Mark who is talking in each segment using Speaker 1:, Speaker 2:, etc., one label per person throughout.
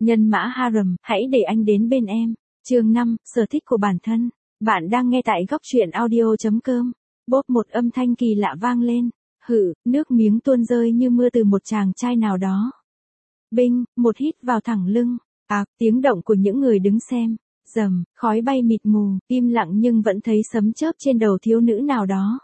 Speaker 1: Nhân mã harem, hãy để anh đến bên em. Chương 5, sở thích của bản thân. Bạn đang nghe tại góc truyện audio.com. Bốp một âm thanh kỳ lạ vang lên. Nước miếng tuôn rơi như mưa từ một chàng trai nào đó. Binh, một hít vào thẳng lưng. Tiếng động của những người đứng xem. Rầm, khói bay mịt mù, im lặng nhưng vẫn thấy sấm chớp trên đầu thiếu nữ nào đó.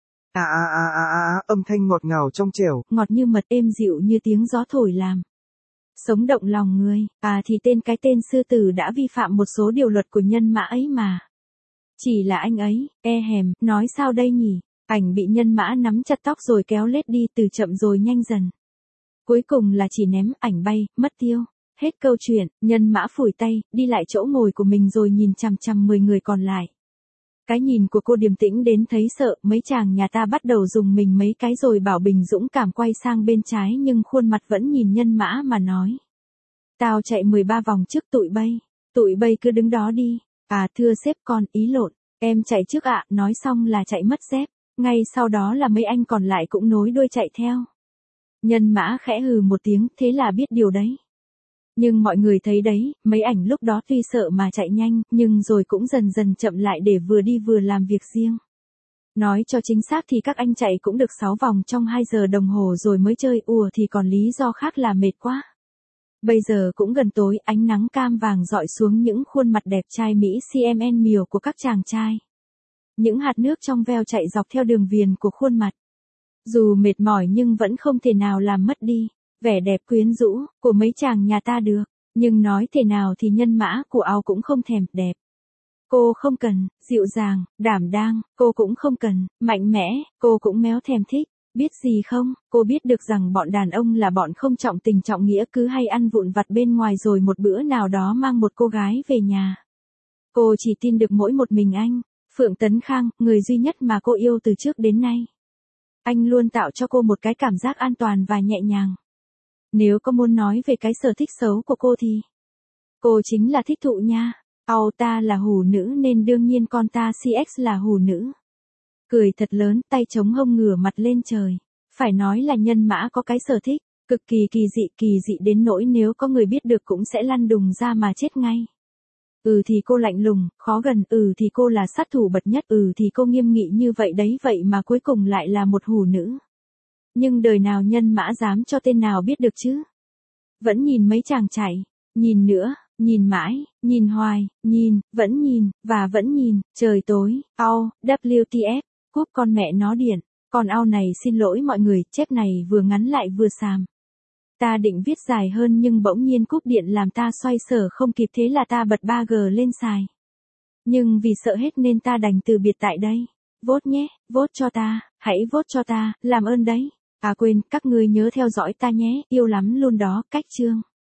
Speaker 2: Âm thanh ngọt ngào trong trẻo.
Speaker 1: Ngọt như mật, êm dịu như tiếng gió thổi làm sống động lòng người. Thì cái tên sư tử đã vi phạm một số điều luật của nhân mã ấy mà. Chỉ là anh ấy, nói sao đây nhỉ? Ảnh bị nhân mã nắm chặt tóc rồi kéo lết đi, từ chậm rồi nhanh dần. Cuối cùng là chỉ ném, ảnh bay, mất tiêu. Hết câu chuyện, nhân mã phủi tay, đi lại chỗ ngồi của mình rồi nhìn chằm chằm 10 người còn lại. Cái nhìn của cô điềm tĩnh đến thấy sợ, mấy chàng nhà ta bắt đầu dùng mình mấy cái rồi bảo Bình dũng cảm quay sang bên trái nhưng khuôn mặt vẫn nhìn nhân mã mà nói. Tao chạy 13 vòng trước tụi bay cứ đứng đó đi. Thưa sếp con, ý lộn, em chạy trước ạ, nói xong là chạy mất dép, ngay sau đó là mấy anh còn lại cũng nối đuôi chạy theo. Nhân mã khẽ hừ một tiếng, thế là biết điều đấy. Nhưng mọi người thấy đấy, mấy ảnh lúc đó tuy sợ mà chạy nhanh, nhưng rồi cũng dần dần chậm lại để vừa đi vừa làm việc riêng. Nói cho chính xác thì các anh chạy cũng được 6 vòng trong 2 giờ đồng hồ rồi mới chơi, thì còn lý do khác là mệt quá. Bây giờ cũng gần tối, ánh nắng cam vàng rọi xuống những khuôn mặt đẹp trai Mỹ CMN miều của các chàng trai. Những hạt nước trong veo chạy dọc theo đường viền của khuôn mặt. Dù mệt mỏi nhưng vẫn không thể nào làm mất đi vẻ đẹp quyến rũ của mấy chàng nhà ta được. Nhưng nói thế nào thì nhân mã của Ao cũng không thèm đẹp. Cô không cần dịu dàng, đảm đang, cô cũng không cần mạnh mẽ, cô cũng méo thèm thích. Biết gì không, cô biết được rằng bọn đàn ông là bọn không trọng tình trọng nghĩa, cứ hay ăn vụn vặt bên ngoài rồi một bữa nào đó mang một cô gái về nhà. Cô chỉ tin được mỗi một mình anh, Phượng Tấn Khang, người duy nhất mà cô yêu từ trước đến nay. Anh luôn tạo cho cô một cái cảm giác an toàn và nhẹ nhàng. Nếu có muốn nói về cái sở thích xấu của cô thì cô chính là thích thụ nha. Ta là hủ nữ nên đương nhiên con ta CX là hủ nữ. Cười thật lớn, tay chống hông ngửa mặt lên trời. Phải nói là nhân mã có cái sở thích cực kỳ kỳ dị đến nỗi nếu có người biết được cũng sẽ lăn đùng ra mà chết ngay. Thì cô lạnh lùng, khó gần, thì cô là sát thủ bậc nhất, thì cô nghiêm nghị như vậy đấy, vậy mà cuối cùng lại là một hủ nữ. Nhưng đời nào nhân mã dám cho tên nào biết được chứ? Vẫn nhìn mấy chàng chạy, nhìn nữa, nhìn mãi, nhìn hoài, vẫn nhìn, và vẫn nhìn, trời tối, WTF, cúp con mẹ nó điện, con Ao này xin lỗi mọi người, chép này vừa ngắn lại vừa xàm. Ta định viết dài hơn nhưng bỗng nhiên cúp điện làm ta xoay sở không kịp, thế là ta bật 3G lên xài. Nhưng vì sợ hết nên ta đành từ biệt tại đây. Vote nhé, vote cho ta, hãy vote cho ta, làm ơn đấy. Quên, các ngươi nhớ theo dõi ta nhé, yêu lắm luôn đó, cách chương.